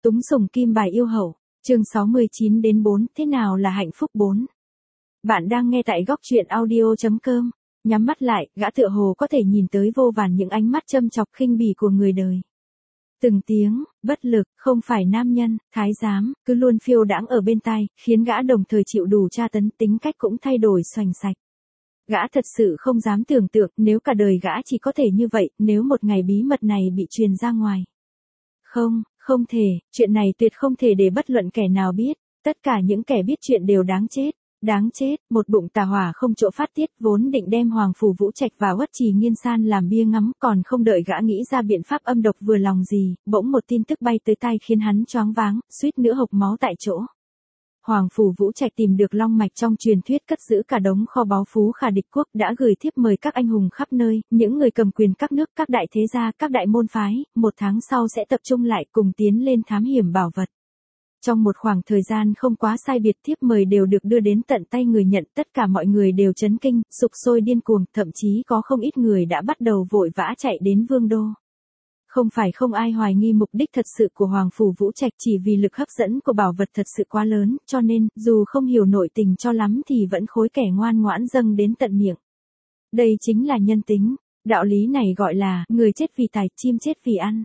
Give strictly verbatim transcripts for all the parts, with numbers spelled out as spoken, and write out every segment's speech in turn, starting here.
Túng sủng kim bài yêu hậu, chương sáu mươi chín đến bốn, thế nào là hạnh phúc bốn. Bạn đang nghe tại góc truyện audio chấm com, nhắm mắt lại, gã tựa hồ có thể nhìn tới vô vàn những ánh mắt châm chọc khinh bỉ của người đời. Từng tiếng, bất lực, không phải nam nhân, thái giám, cứ luôn phiêu đãng ở bên tai, khiến gã đồng thời chịu đủ tra tấn, tính cách cũng thay đổi xoành xạch. Gã thật sự không dám tưởng tượng nếu cả đời gã chỉ có thể như vậy, nếu một ngày bí mật này bị truyền ra ngoài. Không, không thể, chuyện này tuyệt không thể để bất luận kẻ nào biết, tất cả những kẻ biết chuyện đều đáng chết, đáng chết, một bụng tà hỏa không chỗ phát tiết, vốn định đem Hoàng Phủ Vũ Trạch và Uất Trì Nghiên San làm bia ngắm, còn không đợi gã nghĩ ra biện pháp âm độc vừa lòng gì, bỗng một tin tức bay tới tai khiến hắn choáng váng, suýt nữa hộc máu tại chỗ. Hoàng Phủ Vũ Trạch tìm được long mạch trong truyền thuyết cất giữ cả đống kho báu phú khả địch quốc, đã gửi thiếp mời các anh hùng khắp nơi, những người cầm quyền các nước, các đại thế gia, các đại môn phái, một tháng sau sẽ tập trung lại cùng tiến lên thám hiểm bảo vật. Trong một khoảng thời gian không quá sai biệt, thiếp mời đều được đưa đến tận tay người nhận, tất cả mọi người đều chấn kinh, sục sôi điên cuồng, thậm chí có không ít người đã bắt đầu vội vã chạy đến Vương đô. Không phải không ai hoài nghi mục đích thật sự của Hoàng Phủ Vũ Trạch, chỉ vì lực hấp dẫn của bảo vật thật sự quá lớn, cho nên, dù không hiểu nội tình cho lắm thì vẫn khối kẻ ngoan ngoãn dâng đến tận miệng. Đây chính là nhân tính, đạo lý này gọi là, người chết vì tài, chim chết vì ăn.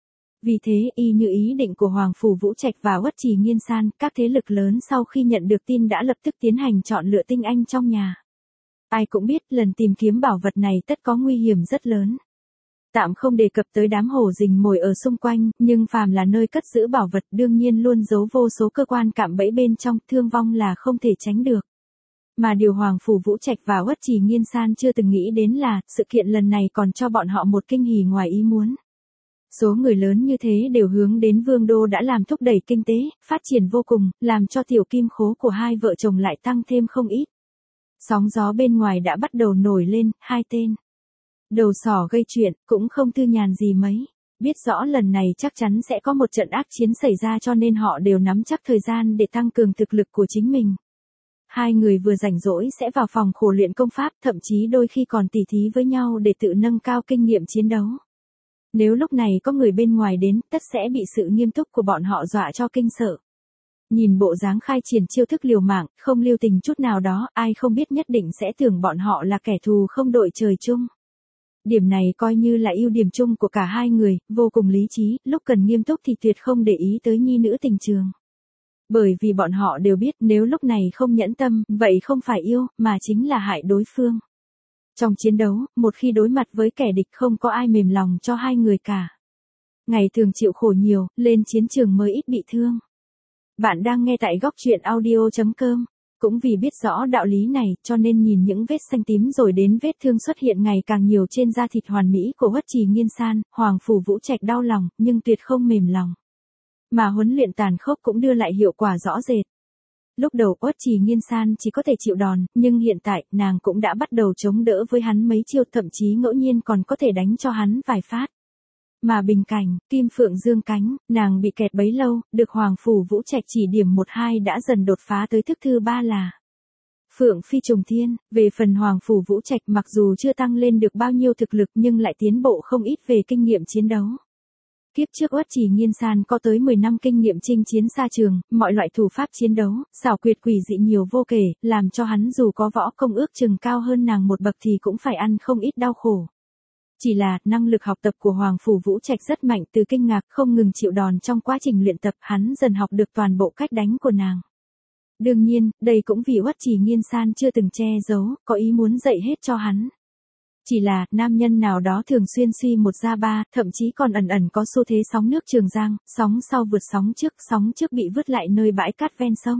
Vì thế, y như ý định của Hoàng Phủ Vũ Trạch và Uất Trì Nghiên San, các thế lực lớn sau khi nhận được tin đã lập tức tiến hành chọn lựa tinh anh trong nhà. Ai cũng biết, lần tìm kiếm bảo vật này tất có nguy hiểm rất lớn. Tạm không đề cập tới đám hổ rình mồi ở xung quanh, nhưng phàm là nơi cất giữ bảo vật đương nhiên luôn giấu vô số cơ quan cạm bẫy bên trong, thương vong là không thể tránh được. Mà điều Hoàng Phủ Vũ Trạch và Uất Trì Nghiên San chưa từng nghĩ đến là, sự kiện lần này còn cho bọn họ một kinh hỉ ngoài ý muốn. Số người lớn như thế đều hướng đến Vương đô đã làm thúc đẩy kinh tế, phát triển vô cùng, làm cho tiểu kim khố của hai vợ chồng lại tăng thêm không ít. Sóng gió bên ngoài đã bắt đầu nổi lên, hai tên đầu sỏ gây chuyện, cũng không thư nhàn gì mấy. Biết rõ lần này chắc chắn sẽ có một trận ác chiến xảy ra cho nên họ đều nắm chắc thời gian để tăng cường thực lực của chính mình. Hai người vừa rảnh rỗi sẽ vào phòng khổ luyện công pháp, thậm chí đôi khi còn tỉ thí với nhau để tự nâng cao kinh nghiệm chiến đấu. Nếu lúc này có người bên ngoài đến, tất sẽ bị sự nghiêm túc của bọn họ dọa cho kinh sợ. Nhìn bộ dáng khai triển chiêu thức liều mạng, không lưu tình chút nào đó, ai không biết nhất định sẽ tưởng bọn họ là kẻ thù không đội trời chung. Điểm này coi như là ưu điểm chung của cả hai người, vô cùng lý trí, lúc cần nghiêm túc thì tuyệt không để ý tới nhi nữ tình trường. Bởi vì bọn họ đều biết nếu lúc này không nhẫn tâm, vậy không phải yêu, mà chính là hại đối phương. Trong chiến đấu, một khi đối mặt với kẻ địch không có ai mềm lòng cho hai người cả. Ngày thường chịu khổ nhiều, lên chiến trường mới ít bị thương. Bạn đang nghe tại góc truyện audio chấm com. Cũng vì biết rõ đạo lý này, cho nên nhìn những vết xanh tím rồi đến vết thương xuất hiện ngày càng nhiều trên da thịt hoàn mỹ của Uất Trì Nghiên San, Hoàng Phủ Vũ Trạch đau lòng, nhưng tuyệt không mềm lòng. Mà huấn luyện tàn khốc cũng đưa lại hiệu quả rõ rệt. Lúc đầu Uất Trì Nghiên San chỉ có thể chịu đòn, nhưng hiện tại, nàng cũng đã bắt đầu chống đỡ với hắn mấy chiêu, thậm chí ngẫu nhiên còn có thể đánh cho hắn vài phát. Mà bình cảnh, kim phượng dương cánh, nàng bị kẹt bấy lâu, được Hoàng Phủ Vũ Trạch chỉ điểm một hai đã dần đột phá tới thức thứ ba là Phượng Phi Trùng Thiên. Về phần Hoàng Phủ Vũ Trạch mặc dù chưa tăng lên được bao nhiêu thực lực nhưng lại tiến bộ không ít về kinh nghiệm chiến đấu. Kiếp trước Uất Trì Nghiên San có tới mười năm kinh nghiệm chinh chiến xa trường, mọi loại thủ pháp chiến đấu, xảo quyệt quỷ dị nhiều vô kể, làm cho hắn dù có võ công ước chừng cao hơn nàng một bậc thì cũng phải ăn không ít đau khổ. Chỉ là, năng lực học tập của Hoàng Phủ Vũ Trạch rất mạnh, từ kinh ngạc không ngừng chịu đòn trong quá trình luyện tập, hắn dần học được toàn bộ cách đánh của nàng. Đương nhiên, đây cũng vì Uất Trì Nghiên San chưa từng che giấu, có ý muốn dạy hết cho hắn. Chỉ là, nam nhân nào đó thường xuyên suy một ra ba, thậm chí còn ẩn ẩn có xu thế sóng nước Trường Giang, sóng sau vượt sóng trước, sóng trước bị vứt lại nơi bãi cát ven sông.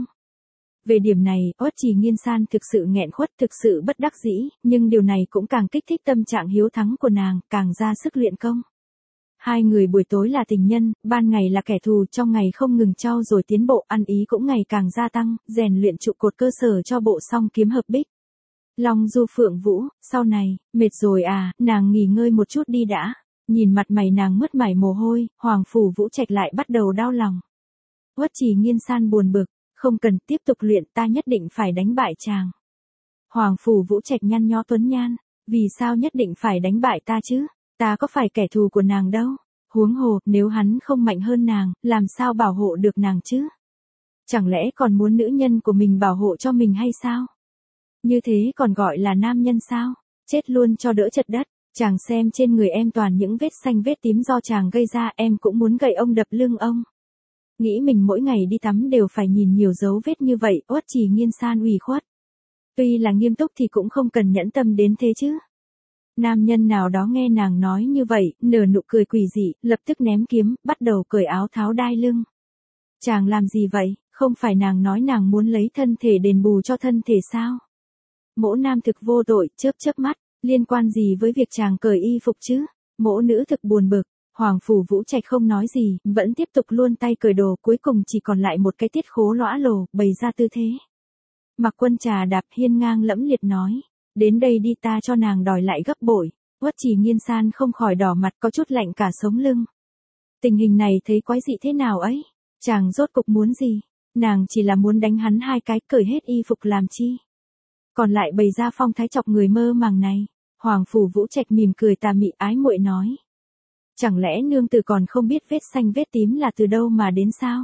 Về điểm này, Uất Trì Nghiên San thực sự nghẹn khuất, thực sự bất đắc dĩ, nhưng điều này cũng càng kích thích tâm trạng hiếu thắng của nàng, càng ra sức luyện công. Hai người buổi tối là tình nhân, ban ngày là kẻ thù, trong ngày không ngừng trau dồi tiến bộ, ăn ý cũng ngày càng gia tăng, rèn luyện trụ cột cơ sở cho bộ song kiếm hợp bích. Long Du Phượng Vũ, sau này, mệt rồi à, nàng nghỉ ngơi một chút đi đã. Nhìn mặt mày nàng mướt mải mồ hôi, Hoàng Phủ Vũ Trạch lại bắt đầu đau lòng. Uất Trì Nghiên San buồn bực, không cần tiếp tục luyện, ta nhất định phải đánh bại chàng. Hoàng Phủ Vũ Trạch nhăn nhó tuấn nhan, vì sao nhất định phải đánh bại ta chứ, ta có phải kẻ thù của nàng đâu. Huống hồ, nếu hắn không mạnh hơn nàng, làm sao bảo hộ được nàng chứ? Chẳng lẽ còn muốn nữ nhân của mình bảo hộ cho mình hay sao? Như thế còn gọi là nam nhân sao? Chết luôn cho đỡ chật đất. Chàng xem trên người em toàn những vết xanh vết tím do chàng gây ra, em cũng muốn gậy ông đập lưng ông. Nghĩ mình mỗi ngày đi tắm đều phải nhìn nhiều dấu vết như vậy, Uất Trì Nghiên san ủy khuất. Tuy là nghiêm túc thì cũng không cần nhẫn tâm đến thế chứ. Nam nhân nào đó nghe nàng nói như vậy, nở nụ cười quỷ dị, lập tức ném kiếm, bắt đầu cởi áo tháo đai lưng. Chàng làm gì vậy, không phải nàng nói nàng muốn lấy thân thể đền bù cho thân thể sao? Mỗ nam thực vô tội, chớp chớp mắt, liên quan gì với việc chàng cởi y phục chứ? Mỗ nữ thực buồn bực. Hoàng Phủ Vũ Trạch không nói gì, vẫn tiếp tục luôn tay cởi đồ, cuối cùng chỉ còn lại một cái tiết khố lõa lồ, bày ra tư thế. Mặc Quân trà đạp hiên ngang lẫm liệt nói, đến đây đi, ta cho nàng đòi lại gấp bội. Uất Trì Nghiên san không khỏi đỏ mặt, có chút lạnh cả sống lưng. Tình hình này thấy quái dị thế nào ấy? Chàng rốt cục muốn gì? Nàng chỉ là muốn đánh hắn hai cái, cởi hết y phục làm chi? Còn lại bày ra phong thái chọc người mơ màng này. Hoàng Phủ Vũ Trạch mỉm cười tà mị ái muội nói. Chẳng lẽ nương tử còn không biết vết xanh vết tím là từ đâu mà đến sao?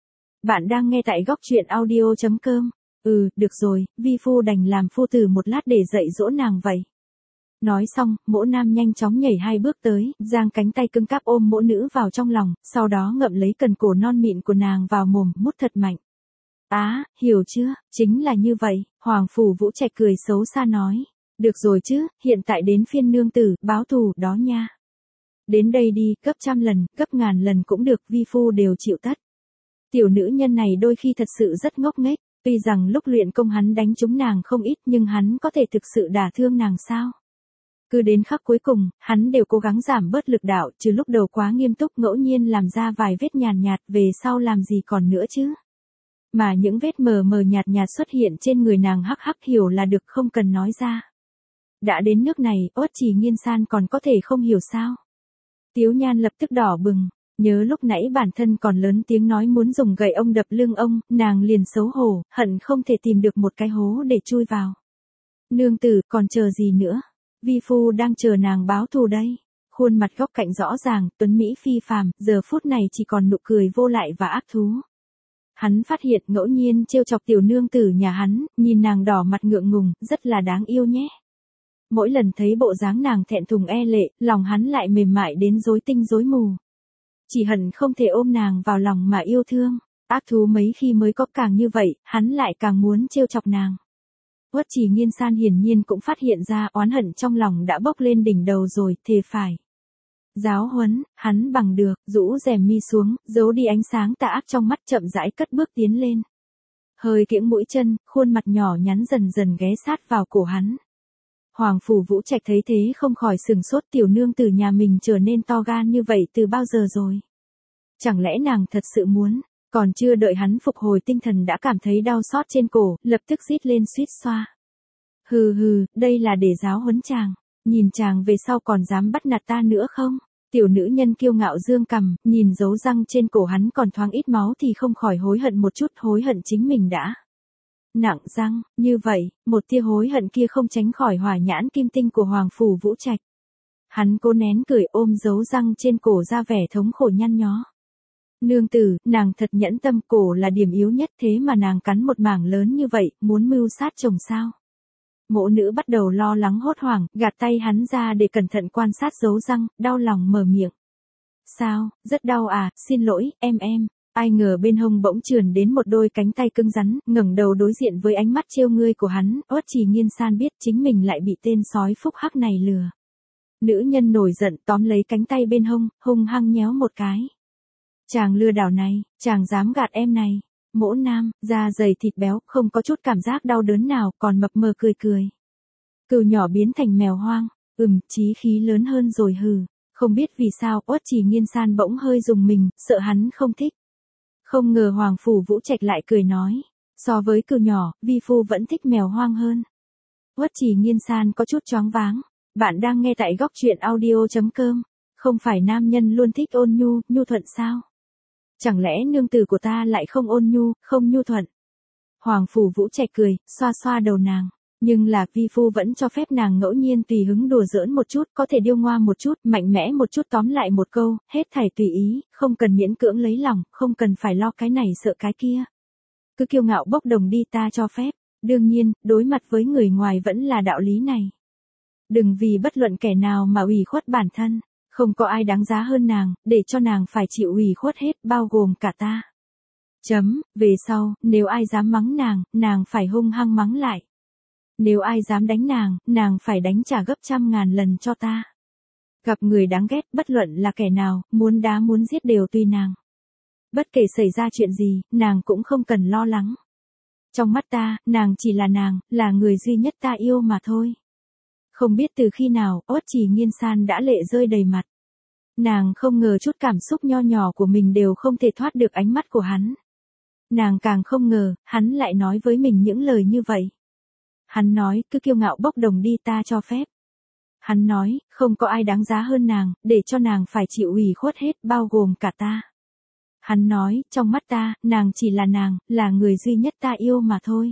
Bạn đang nghe tại góc truyện audio chấm com. Ừ, được rồi, vi phu đành làm phu tử một lát để dạy dỗ nàng vậy. Nói xong, mỗ nam nhanh chóng nhảy hai bước tới, giang cánh tay cứng cáp ôm mỗ nữ vào trong lòng, sau đó ngậm lấy cần cổ non mịn của nàng vào mồm, mút thật mạnh. Á, hiểu chưa, chính là như vậy, Hoàng Phủ Vũ Trạch cười xấu xa nói. Được rồi chứ, hiện tại đến phiên nương tử, báo thù, đó nha. Đến đây đi, gấp trăm lần, gấp ngàn lần cũng được, vi phu đều chịu tất. Tiểu nữ nhân này đôi khi thật sự rất ngốc nghếch, tuy rằng lúc luyện công hắn đánh trúng nàng không ít nhưng hắn có thể thực sự đả thương nàng sao? Cứ đến khắc cuối cùng, hắn đều cố gắng giảm bớt lực đạo, trừ lúc đầu quá nghiêm túc ngẫu nhiên làm ra vài vết nhàn nhạt, về sau làm gì còn nữa chứ? Mà những vết mờ mờ nhạt nhạt xuất hiện trên người nàng hắc hắc hiểu là được, không cần nói ra. Đã đến nước này, Uất Trì Nghiên san còn có thể không hiểu sao? Tiếu Nhan lập tức đỏ bừng, nhớ lúc nãy bản thân còn lớn tiếng nói muốn dùng gậy ông đập lưng ông, nàng liền xấu hổ, hận không thể tìm được một cái hố để chui vào. Nương tử, còn chờ gì nữa? Vi phu đang chờ nàng báo thù đây. Khuôn mặt góc cạnh rõ ràng, tuấn mỹ phi phàm, giờ phút này chỉ còn nụ cười vô lại và ác thú. Hắn phát hiện ngẫu nhiên trêu chọc tiểu nương tử nhà hắn, nhìn nàng đỏ mặt ngượng ngùng, rất là đáng yêu nhé. Mỗi lần thấy bộ dáng nàng thẹn thùng e lệ, lòng hắn lại mềm mại đến rối tinh rối mù. Chỉ hận không thể ôm nàng vào lòng mà yêu thương. Ác thú mấy khi mới có càng như vậy, hắn lại càng muốn trêu chọc nàng. Uất Trì Nghiên san hiển nhiên cũng phát hiện ra oán hận trong lòng đã bốc lên đỉnh đầu rồi, thề phải. Giáo huấn, hắn bằng được, rũ rèm mi xuống, giấu đi ánh sáng tà ác trong mắt, chậm rãi cất bước tiến lên. Hơi kiễng mũi chân, khuôn mặt nhỏ nhắn dần dần ghé sát vào cổ hắn. Hoàng Phủ Vũ Trạch thấy thế không khỏi sừng sốt, tiểu nương tử nhà mình trở nên to gan như vậy từ bao giờ rồi? Chẳng lẽ nàng thật sự muốn? Còn chưa đợi hắn phục hồi tinh thần đã cảm thấy đau xót trên cổ, lập tức rít lên suýt xoa. Hừ hừ, đây là để giáo huấn chàng. Nhìn chàng về sau còn dám bắt nạt ta nữa không? Tiểu nữ nhân kiêu ngạo dương cằm, nhìn dấu răng trên cổ hắn còn thoáng ít máu thì không khỏi hối hận một chút, hối hận chính mình đã nặng răng, như vậy, một tia hối hận kia không tránh khỏi hỏa nhãn kim tinh của Hoàng Phủ Vũ Trạch. Hắn cố nén cười, ôm dấu răng trên cổ ra vẻ thống khổ nhăn nhó. Nương tử, nàng thật nhẫn tâm, cổ là điểm yếu nhất, thế mà nàng cắn một mảng lớn như vậy, muốn mưu sát chồng sao? Mộ nữ bắt đầu lo lắng hốt hoảng, gạt tay hắn ra để cẩn thận quan sát dấu răng, đau lòng mở miệng. Sao, rất đau à, xin lỗi, em em. Ai ngờ bên hông bỗng trườn đến một đôi cánh tay cứng rắn, ngẩng đầu đối diện với ánh mắt trêu ngươi của hắn, Uất Trì Nghiên san biết chính mình lại bị tên sói phúc hắc này lừa. Nữ nhân nổi giận tóm lấy cánh tay bên hông, hung hăng nhéo một cái. Chàng lừa đảo này, chàng dám gạt em này. Mỗ nam, da dày thịt béo, không có chút cảm giác đau đớn nào, còn mập mờ cười cười. Cừu nhỏ biến thành mèo hoang, ừm, chí khí lớn hơn rồi hừ. Không biết vì sao, Uất Trì Nghiên san bỗng hơi rùng mình, sợ hắn không thích. Không ngờ Hoàng Phủ Vũ Trạch lại cười nói, so với cừu nhỏ, vi phu vẫn thích mèo hoang hơn. Uất Trì Nghiên san có chút choáng váng. Bạn đang nghe tại góc truyện audio chấm com. Không phải nam nhân luôn thích ôn nhu, nhu thuận sao? Chẳng lẽ nương tử của ta lại không ôn nhu, không nhu thuận? Hoàng Phủ Vũ Trạch cười, xoa xoa đầu nàng. Nhưng là vi phu vẫn cho phép nàng ngẫu nhiên tùy hứng đùa giỡn một chút, có thể điêu ngoa một chút, mạnh mẽ một chút, tóm lại một câu, hết thảy tùy ý, không cần miễn cưỡng lấy lòng, không cần phải lo cái này sợ cái kia. Cứ kiêu ngạo bốc đồng đi ta cho phép. Đương nhiên, đối mặt với người ngoài vẫn là đạo lý này. Đừng vì bất luận kẻ nào mà ủy khuất bản thân, không có ai đáng giá hơn nàng, để cho nàng phải chịu ủy khuất hết, bao gồm cả ta. Chấm, về sau, nếu ai dám mắng nàng, nàng phải hung hăng mắng lại. Nếu ai dám đánh nàng, nàng phải đánh trả gấp trăm ngàn lần cho ta. Gặp người đáng ghét, bất luận là kẻ nào, muốn đá muốn giết đều tùy nàng. Bất kể xảy ra chuyện gì, nàng cũng không cần lo lắng. Trong mắt ta, nàng chỉ là nàng, là người duy nhất ta yêu mà thôi. Không biết từ khi nào, Uất Trì Nghiên San đã lệ rơi đầy mặt. Nàng không ngờ chút cảm xúc nho nhỏ của mình đều không thể thoát được ánh mắt của hắn. Nàng càng không ngờ, hắn lại nói với mình những lời như vậy. Hắn nói, cứ kiêu ngạo bốc đồng đi ta cho phép. Hắn nói, không có ai đáng giá hơn nàng, để cho nàng phải chịu ủy khuất hết, bao gồm cả ta. Hắn nói, trong mắt ta, nàng chỉ là nàng, là người duy nhất ta yêu mà thôi.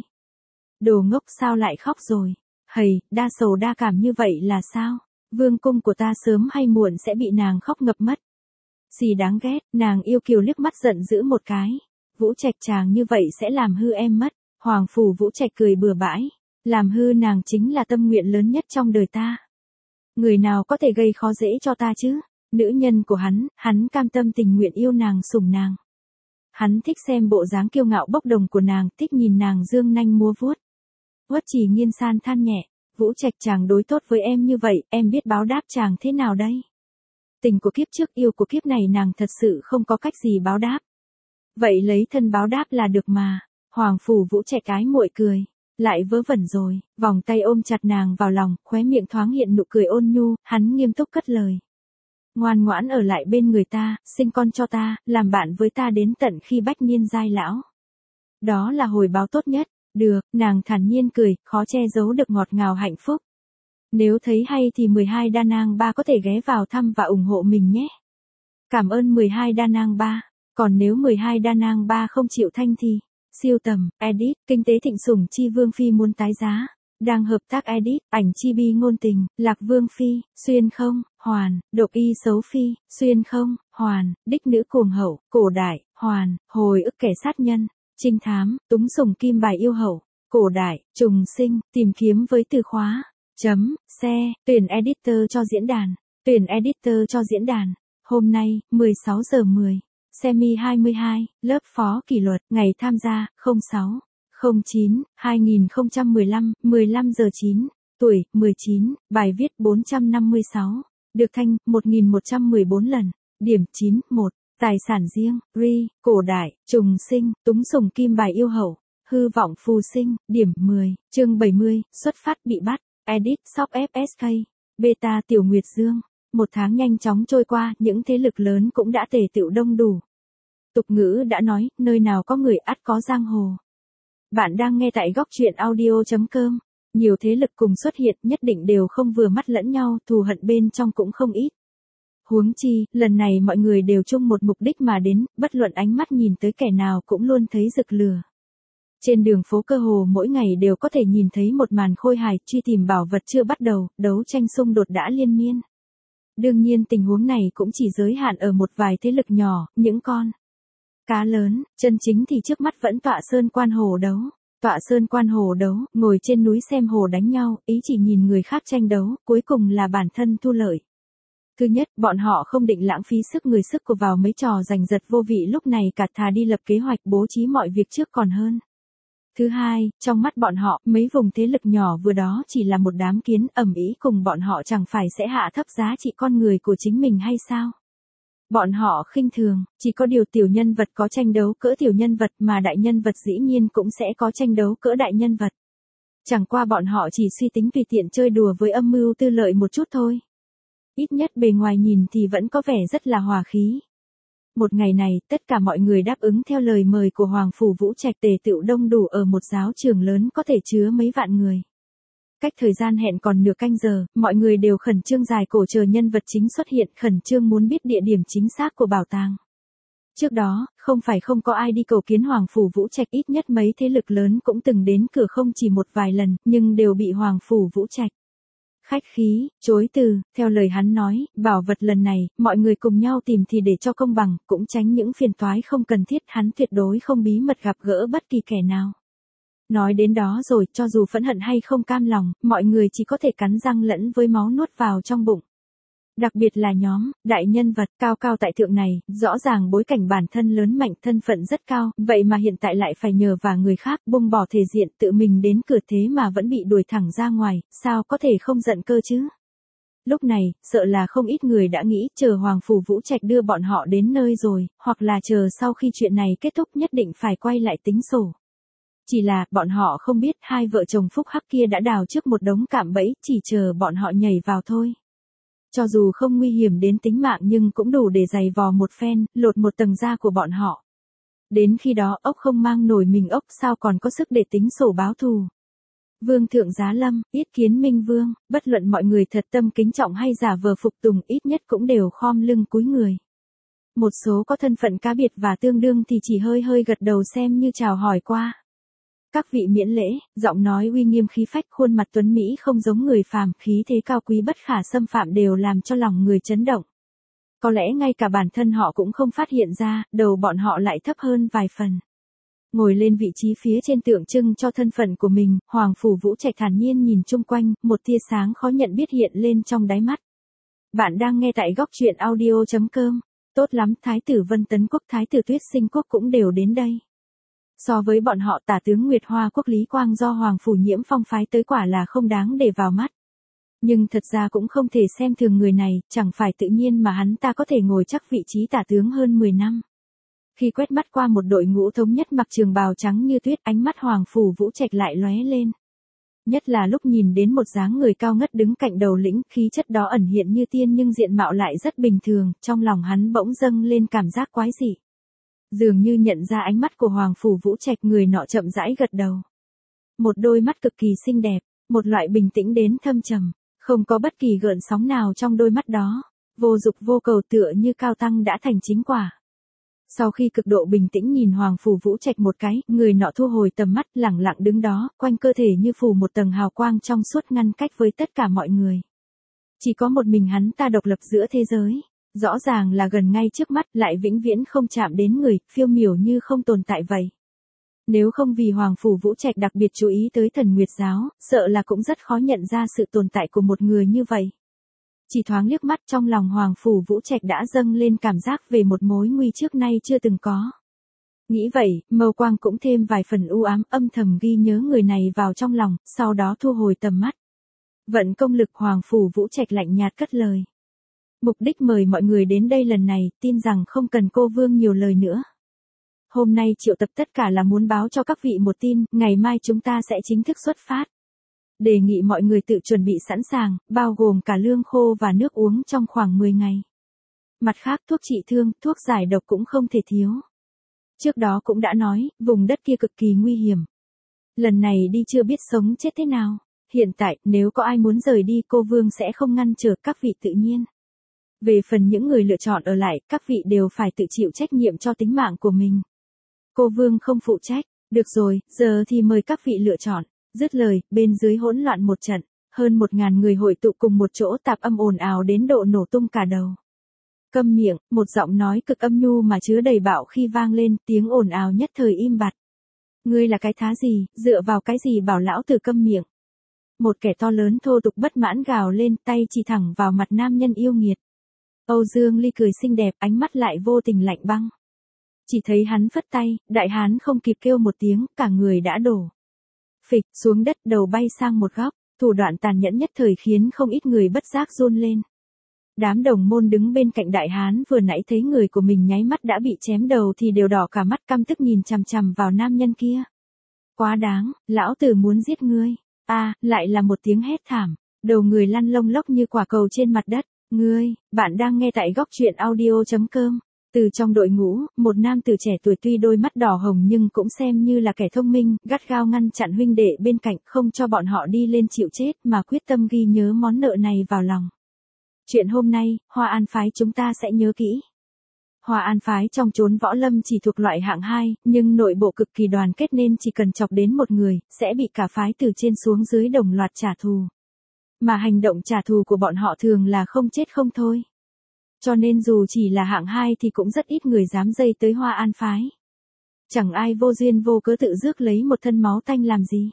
Đồ ngốc sao lại khóc rồi? Hầy, đa sầu đa cảm như vậy là sao? Vương cung của ta sớm hay muộn sẽ bị nàng khóc ngập mất. Xì đáng ghét, nàng yêu kiều liếc mắt giận dữ một cái. Vũ Trạch chàng như vậy sẽ làm hư em mất. Hoàng phủ Vũ Trạch cười bừa bãi. Làm hư nàng chính là tâm nguyện lớn nhất trong đời ta. Người nào có thể gây khó dễ cho ta chứ? Nữ nhân của hắn, hắn cam tâm tình nguyện yêu nàng sủng nàng. Hắn thích xem bộ dáng kiêu ngạo bốc đồng của nàng, thích nhìn nàng dương nanh múa vuốt. Uất Trì Nghiên San than nhẹ, Vũ Trạch chàng đối tốt với em như vậy, em biết báo đáp chàng thế nào đây? Tình của kiếp trước yêu của kiếp này nàng thật sự không có cách gì báo đáp. Vậy lấy thân báo đáp là được mà. Hoàng phủ Vũ Trạch ái muội cười. Lại vớ vẩn rồi, vòng tay ôm chặt nàng vào lòng, khóe miệng thoáng hiện nụ cười ôn nhu, hắn nghiêm túc cất lời. Ngoan ngoãn ở lại bên người ta, sinh con cho ta, làm bạn với ta đến tận khi bách niên giai lão. Đó là hồi báo tốt nhất. Được, nàng thản nhiên cười, khó che giấu được ngọt ngào hạnh phúc. Nếu thấy hay thì mười hai Đa Nang Ba có thể ghé vào thăm và ủng hộ mình nhé. Cảm ơn mười hai Đa Nang Ba. Còn nếu mười hai Đa Nang Ba không chịu thanh thì, siêu tầm, edit, kinh tế thịnh sủng chi Vương Phi muốn tái giá. Đang hợp tác edit, ảnh chibi ngôn tình, Lạc Vương Phi, xuyên không, hoàn, độc y xấu Phi, xuyên không, hoàn, đích nữ cuồng hậu, cổ đại, hoàn, hồi ức kẻ sát nhân. Trinh thám, túng sủng kim bài yêu hậu, cổ đại, trùng sinh, tìm kiếm với từ khóa, chấm, xe, tuyển editor cho diễn đàn, tuyển editor cho diễn đàn, hôm nay, mười sáu giờ mười, Semi hai mươi hai, lớp phó kỷ luật, ngày tham gia, không sáu, không chín, hai nghìn không trăm mười lăm, mười lăm giờ chín, tuổi, mười chín, bài viết bốn trăm năm mươi sáu, được thanh, một nghìn một trăm mười bốn lần, điểm chín, một. Tài sản riêng, ri, cổ đại, trùng sinh, túng sủng kim bài yêu hậu, hư vọng phù sinh, điểm mười, chương bảy mươi, xuất phát bị bắt, edit, shop ép ét ca, beta Tiểu Nguyệt Dương. Một tháng nhanh chóng trôi qua, những thế lực lớn cũng đã tề tựu đông đủ. Tục ngữ đã nói, nơi nào có người ắt có giang hồ. Bạn đang nghe tại góc truyện audio chấm com. Nhiều thế lực cùng xuất hiện nhất định đều không vừa mắt lẫn nhau, thù hận bên trong cũng không ít. Huống chi, lần này mọi người đều chung một mục đích mà đến, bất luận ánh mắt nhìn tới kẻ nào cũng luôn thấy rực lửa. Trên đường phố cơ hồ mỗi ngày đều có thể nhìn thấy một màn khôi hài, truy tìm bảo vật chưa bắt đầu, đấu tranh xung đột đã liên miên. Đương nhiên tình huống này cũng chỉ giới hạn ở một vài thế lực nhỏ, những con cá lớn, chân chính thì trước mắt vẫn tọa sơn quan hồ đấu. Tọa sơn quan hồ đấu, ngồi trên núi xem hồ đánh nhau, ý chỉ nhìn người khác tranh đấu, cuối cùng là bản thân thu lợi. Thứ nhất, bọn họ không định lãng phí sức người sức của vào mấy trò giành giật vô vị lúc này cả thà đi lập kế hoạch bố trí mọi việc trước còn hơn. Thứ hai, trong mắt bọn họ, mấy vùng thế lực nhỏ vừa đó chỉ là một đám kiến ầm ĩ cùng bọn họ chẳng phải sẽ hạ thấp giá trị con người của chính mình hay sao? Bọn họ khinh thường, chỉ có điều tiểu nhân vật có tranh đấu cỡ tiểu nhân vật mà đại nhân vật dĩ nhiên cũng sẽ có tranh đấu cỡ đại nhân vật. Chẳng qua bọn họ chỉ suy tính tùy tiện chơi đùa với âm mưu tư lợi một chút thôi. Ít nhất bề ngoài nhìn thì vẫn có vẻ rất là hòa khí. Một ngày này, tất cả mọi người đáp ứng theo lời mời của Hoàng phủ Vũ Trạch tề tựu đông đủ ở một giáo trường lớn có thể chứa mấy vạn người. Cách thời gian hẹn còn nửa canh giờ, mọi người đều khẩn trương dài cổ chờ nhân vật chính xuất hiện, khẩn trương muốn biết địa điểm chính xác của bảo tàng. Trước đó, không phải không có ai đi cầu kiến Hoàng Phủ Vũ Trạch, ít nhất mấy thế lực lớn cũng từng đến cửa không chỉ một vài lần, nhưng đều bị Hoàng Phủ Vũ Trạch khách khí, chối từ. Theo lời hắn nói, bảo vật lần này, mọi người cùng nhau tìm thì để cho công bằng, cũng tránh những phiền toái không cần thiết, hắn tuyệt đối không bí mật gặp gỡ bất kỳ kẻ nào. Nói đến đó rồi, cho dù phẫn hận hay không cam lòng, mọi người chỉ có thể cắn răng lẫn với máu nuốt vào trong bụng. Đặc biệt là nhóm, đại nhân vật, cao cao tại thượng này, rõ ràng bối cảnh bản thân lớn mạnh, thân phận rất cao, vậy mà hiện tại lại phải nhờ vào người khác, buông bỏ thể diện, tự mình đến cửa thế mà vẫn bị đuổi thẳng ra ngoài, sao có thể không giận cơ chứ? Lúc này, sợ là không ít người đã nghĩ, chờ Hoàng Phủ Vũ Trạch đưa bọn họ đến nơi rồi, hoặc là chờ sau khi chuyện này kết thúc nhất định phải quay lại tính sổ. Chỉ là, bọn họ không biết, hai vợ chồng phúc hắc kia đã đào trước một đống cạm bẫy, chỉ chờ bọn họ nhảy vào thôi. Cho dù không nguy hiểm đến tính mạng nhưng cũng đủ để giày vò một phen, lột một tầng da của bọn họ. Đến khi đó, ốc không mang nổi mình ốc, sao còn có sức để tính sổ báo thù. Vương thượng giá lâm, yết kiến minh vương, bất luận mọi người thật tâm kính trọng hay giả vờ phục tùng, ít nhất cũng đều khom lưng cúi người. Một số có thân phận cá biệt và tương đương thì chỉ hơi hơi gật đầu xem như chào hỏi qua. Các vị miễn lễ, giọng nói uy nghiêm khí phách, khuôn mặt tuấn mỹ không giống người phàm, khí thế cao quý bất khả xâm phạm đều làm cho lòng người chấn động. Có lẽ ngay cả bản thân họ cũng không phát hiện ra, đầu bọn họ lại thấp hơn vài phần. Ngồi lên vị trí phía trên tượng trưng cho thân phận của mình, Hoàng Phủ Vũ Trạch thản nhiên nhìn chung quanh, một tia sáng khó nhận biết hiện lên trong đáy mắt. Bạn đang nghe tại góc truyện audio chấm com. Tốt lắm, Thái tử Vân Tấn Quốc, Thái tử Tuyết Sinh Quốc cũng đều đến đây. So với bọn họ, tả tướng Nguyệt Hoa Quốc Lý Quang do Hoàng Phủ Nhiễm phong phái tới quả là không đáng để vào mắt. Nhưng thật ra cũng không thể xem thường người này, chẳng phải tự nhiên mà hắn ta có thể ngồi chắc vị trí tả tướng hơn mười năm. Khi quét mắt qua một đội ngũ thống nhất mặc trường bào trắng như tuyết, ánh mắt Hoàng Phủ Vũ Trạch lại lóe lên. Nhất là lúc nhìn đến một dáng người cao ngất đứng cạnh đầu lĩnh, khí chất đó ẩn hiện như tiên nhưng diện mạo lại rất bình thường, trong lòng hắn bỗng dâng lên cảm giác quái dị. Dường như nhận ra ánh mắt của Hoàng Phủ Vũ Trạch, người nọ chậm rãi gật đầu. Một đôi mắt cực kỳ xinh đẹp, một loại bình tĩnh đến thâm trầm, không có bất kỳ gợn sóng nào trong đôi mắt đó, vô dục vô cầu tựa như cao tăng đã thành chính quả. Sau khi cực độ bình tĩnh nhìn Hoàng Phủ Vũ Trạch một cái, người nọ thu hồi tầm mắt, lẳng lặng đứng đó, quanh cơ thể như phủ một tầng hào quang trong suốt ngăn cách với tất cả mọi người. Chỉ có một mình hắn ta độc lập giữa thế giới. Rõ ràng là gần ngay trước mắt, lại vĩnh viễn không chạm đến người, phiêu miểu như không tồn tại vậy. Nếu không vì Hoàng Phủ Vũ Trạch đặc biệt chú ý tới Thần Nguyệt Giáo, sợ là cũng rất khó nhận ra sự tồn tại của một người như vậy. Chỉ thoáng liếc mắt, trong lòng Hoàng Phủ Vũ Trạch đã dâng lên cảm giác về một mối nguy trước nay chưa từng có. Nghĩ vậy, mâu quang cũng thêm vài phần u ám, âm thầm ghi nhớ người này vào trong lòng, sau đó thu hồi tầm mắt. Vận công lực, Hoàng Phủ Vũ Trạch lạnh nhạt cất lời. Mục đích mời mọi người đến đây lần này, tin rằng không cần cô Vương nhiều lời nữa. Hôm nay triệu tập tất cả là muốn báo cho các vị một tin, ngày mai chúng ta sẽ chính thức xuất phát. Đề nghị mọi người tự chuẩn bị sẵn sàng, bao gồm cả lương khô và nước uống trong khoảng mười ngày. Mặt khác, thuốc trị thương, thuốc giải độc cũng không thể thiếu. Trước đó cũng đã nói, vùng đất kia cực kỳ nguy hiểm. Lần này đi chưa biết sống chết thế nào. Hiện tại, nếu có ai muốn rời đi, cô Vương sẽ không ngăn trở, các vị tự nhiên. Về phần những người lựa chọn ở lại, các vị đều phải tự chịu trách nhiệm cho tính mạng của mình. Cô Vương không phụ trách. Được rồi, giờ thì mời các vị lựa chọn. Dứt lời, bên dưới hỗn loạn một trận, hơn một ngàn người hội tụ cùng một chỗ, tạp âm ồn ào đến độ nổ tung cả đầu. Câm miệng, một giọng nói cực âm nhu mà chứa đầy bạo khi vang lên, tiếng ồn ào nhất thời im bặt. Ngươi là cái thá gì, dựa vào cái gì bảo lão tử câm miệng? Một kẻ to lớn thô tục bất mãn gào lên, tay chỉ thẳng vào mặt nam nhân yêu nghiệt. Âu Dương Ly cười xinh đẹp, ánh mắt lại vô tình lạnh băng. Chỉ thấy hắn phất tay, đại hán không kịp kêu một tiếng, cả người đã đổ phịch xuống đất, đầu bay sang một góc, thủ đoạn tàn nhẫn nhất thời khiến không ít người bất giác run lên. Đám đồng môn đứng bên cạnh đại hán vừa nãy thấy người của mình nháy mắt đã bị chém đầu thì đều đỏ cả mắt, căm tức nhìn chằm chằm vào nam nhân kia. Quá đáng, lão tử muốn giết ngươi. A, à, lại là một tiếng hét thảm, đầu người lăn lông lốc như quả cầu trên mặt đất. Ngươi, bạn đang nghe tại góc truyện audio chấm com. Từ trong đội ngũ, một nam tử trẻ tuổi tuy đôi mắt đỏ hồng nhưng cũng xem như là kẻ thông minh, gắt gao ngăn chặn huynh đệ bên cạnh, không cho bọn họ đi lên chịu chết mà quyết tâm ghi nhớ món nợ này vào lòng. Chuyện hôm nay, Hoa An phái chúng ta sẽ nhớ kỹ. Hoa An phái trong chốn võ lâm chỉ thuộc loại hạng hai, nhưng nội bộ cực kỳ đoàn kết nên chỉ cần chọc đến một người, sẽ bị cả phái từ trên xuống dưới đồng loạt trả thù. Mà hành động trả thù của bọn họ thường là không chết không thôi. Cho nên dù chỉ là hạng hai thì cũng rất ít người dám dây tới Hoa An phái. Chẳng ai vô duyên vô cớ tự rước lấy một thân máu tanh làm gì.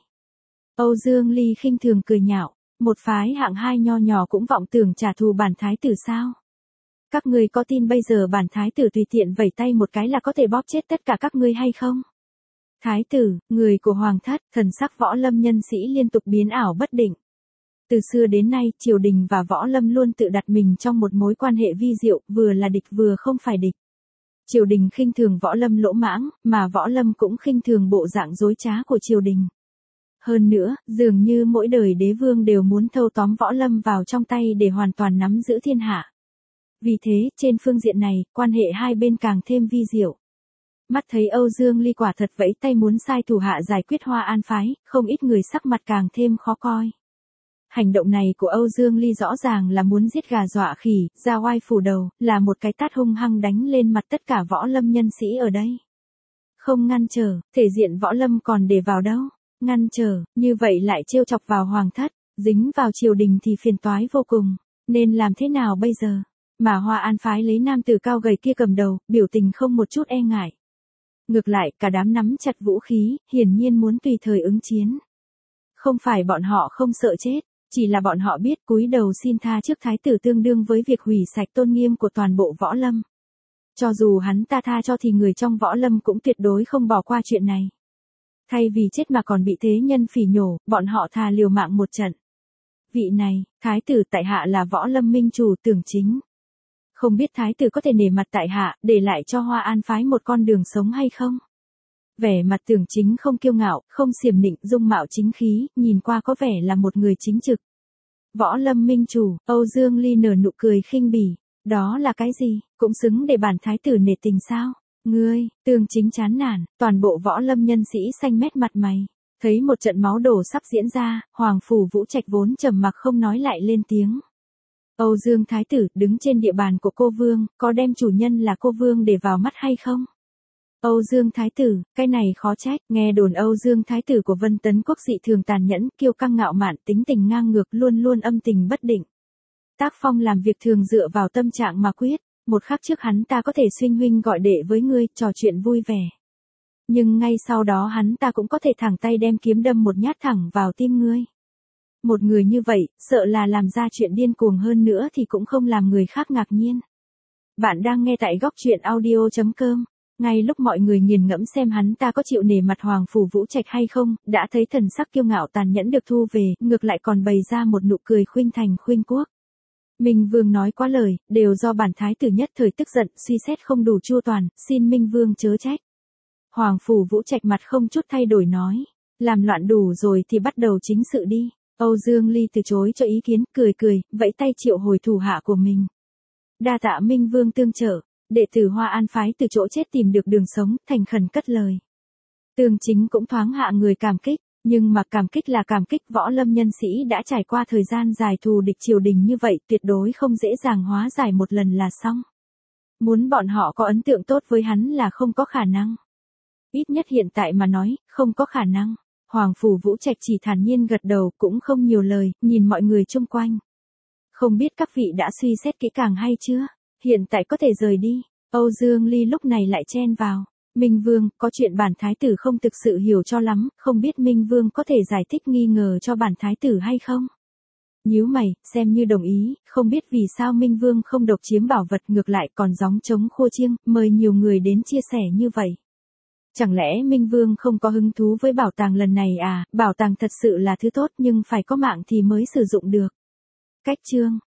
Âu Dương Ly khinh thường cười nhạo, một phái hạng hai nho nhỏ cũng vọng tưởng trả thù bản thái tử sao? Các ngươi có tin bây giờ bản thái tử tùy tiện vẩy tay một cái là có thể bóp chết tất cả các ngươi hay không? Thái tử, người của hoàng thất, thần sắc võ lâm nhân sĩ liên tục biến ảo bất định. Từ xưa đến nay, triều đình và võ lâm luôn tự đặt mình trong một mối quan hệ vi diệu, vừa là địch vừa không phải địch. Triều đình khinh thường võ lâm lỗ mãng, mà võ lâm cũng khinh thường bộ dạng dối trá của triều đình. Hơn nữa, dường như mỗi đời đế vương đều muốn thâu tóm võ lâm vào trong tay để hoàn toàn nắm giữ thiên hạ. Vì thế, trên phương diện này, quan hệ hai bên càng thêm vi diệu. Mắt thấy Âu Dương Ly quả thật vẫy tay muốn sai thủ hạ giải quyết Hoa An phái, không ít người sắc mặt càng thêm khó coi. Hành động này của Âu Dương Ly rõ ràng là muốn giết gà dọa khỉ, ra oai phủ đầu, là một cái tát hung hăng đánh lên mặt tất cả võ lâm nhân sĩ ở đây. Không ngăn trở, thể diện võ lâm còn để vào đâu, ngăn trở, như vậy lại trêu chọc vào hoàng thất, dính vào triều đình thì phiền toái vô cùng, nên làm thế nào bây giờ? Mà Hoa An phái lấy nam tử cao gầy kia cầm đầu, biểu tình không một chút e ngại. Ngược lại, cả đám nắm chặt vũ khí, hiển nhiên muốn tùy thời ứng chiến. Không phải bọn họ không sợ chết, chỉ là bọn họ biết cúi đầu xin tha trước thái tử tương đương với việc hủy sạch tôn nghiêm của toàn bộ võ lâm. Cho dù hắn ta tha cho thì người trong võ lâm cũng tuyệt đối không bỏ qua chuyện này. Thay vì chết mà còn bị thế nhân phỉ nhổ, bọn họ thà liều mạng một trận. Vị này, thái tử tại hạ là võ lâm minh chủ Tưởng Chính. Không biết thái tử có thể nể mặt tại hạ, để lại cho Hoa An phái một con đường sống hay không? Vẻ mặt Tưởng Chính không kiêu ngạo, không xiểm nịnh, dung mạo chính khí, nhìn qua có vẻ là một người chính trực. Võ lâm minh chủ, Âu Dương Ly nở nụ cười khinh bỉ. Đó là cái gì, cũng xứng để bản thái tử nể tình sao? Ngươi, Tưởng Chính chán nản, toàn bộ võ lâm nhân sĩ xanh mét mặt mày. Thấy một trận máu đổ sắp diễn ra, Hoàng Phủ Vũ Trạch vốn trầm mặc không nói lại lên tiếng. Âu Dương thái tử, đứng trên địa bàn của cô vương, có đem chủ nhân là cô vương để vào mắt hay không? Âu Dương thái tử, cái này khó trách, nghe đồn Âu Dương thái tử của Vân Tấn Quốc dị thường tàn nhẫn, kiêu căng ngạo mạn, tính tình ngang ngược, luôn luôn âm tình bất định. Tác phong làm việc thường dựa vào tâm trạng mà quyết, một khắc trước hắn ta có thể xuynh huynh gọi đệ với ngươi, trò chuyện vui vẻ. Nhưng ngay sau đó hắn ta cũng có thể thẳng tay đem kiếm đâm một nhát thẳng vào tim ngươi. Một người như vậy, sợ là làm ra chuyện điên cuồng hơn nữa thì cũng không làm người khác ngạc nhiên. Bạn đang nghe tại góc truyện audio chấm com. Ngay lúc mọi người nghiền ngẫm xem hắn ta có chịu nể mặt Hoàng Phủ Vũ Trạch hay không, đã thấy thần sắc kiêu ngạo tàn nhẫn được thu về, ngược lại còn bày ra một nụ cười khuynh thành khuynh quốc. Minh Vương nói quá lời, đều do bản thái tử nhất thời tức giận, suy xét không đủ chu toàn, xin Minh Vương chớ trách. Hoàng Phủ Vũ Trạch mặt không chút thay đổi nói, làm loạn đủ rồi thì bắt đầu chính sự đi. Âu Dương Ly từ chối cho ý kiến, cười cười, vẫy tay triệu hồi thủ hạ của mình. Đa tạ Minh Vương tương trợ, đệ tử Hoa An phái từ chỗ chết tìm được đường sống, thành khẩn cất lời. Tưởng Chính cũng thoáng hạ người cảm kích, nhưng mà cảm kích là cảm kích, võ lâm nhân sĩ đã trải qua thời gian dài thù địch triều đình như vậy, tuyệt đối không dễ dàng hóa giải một lần là xong. Muốn bọn họ có ấn tượng tốt với hắn là không có khả năng. Ít nhất hiện tại mà nói, không có khả năng. Hoàng Phủ Vũ Trạch chỉ thản nhiên gật đầu, cũng không nhiều lời, nhìn mọi người chung quanh. Không biết các vị đã suy xét kỹ càng hay chưa? Hiện tại có thể rời đi. Âu Dương Ly lúc này lại chen vào. Minh Vương, có chuyện bản thái tử không thực sự hiểu cho lắm, không biết Minh Vương có thể giải thích nghi ngờ cho bản thái tử hay không? Nhíu mày, xem như đồng ý, không biết vì sao Minh Vương không độc chiếm bảo vật, ngược lại còn gióng trống khua chiêng, mời nhiều người đến chia sẻ như vậy. Chẳng lẽ Minh Vương không có hứng thú với bảo tàng lần này à? Bảo tàng thật sự là thứ tốt nhưng phải có mạng thì mới sử dụng được. Cách chương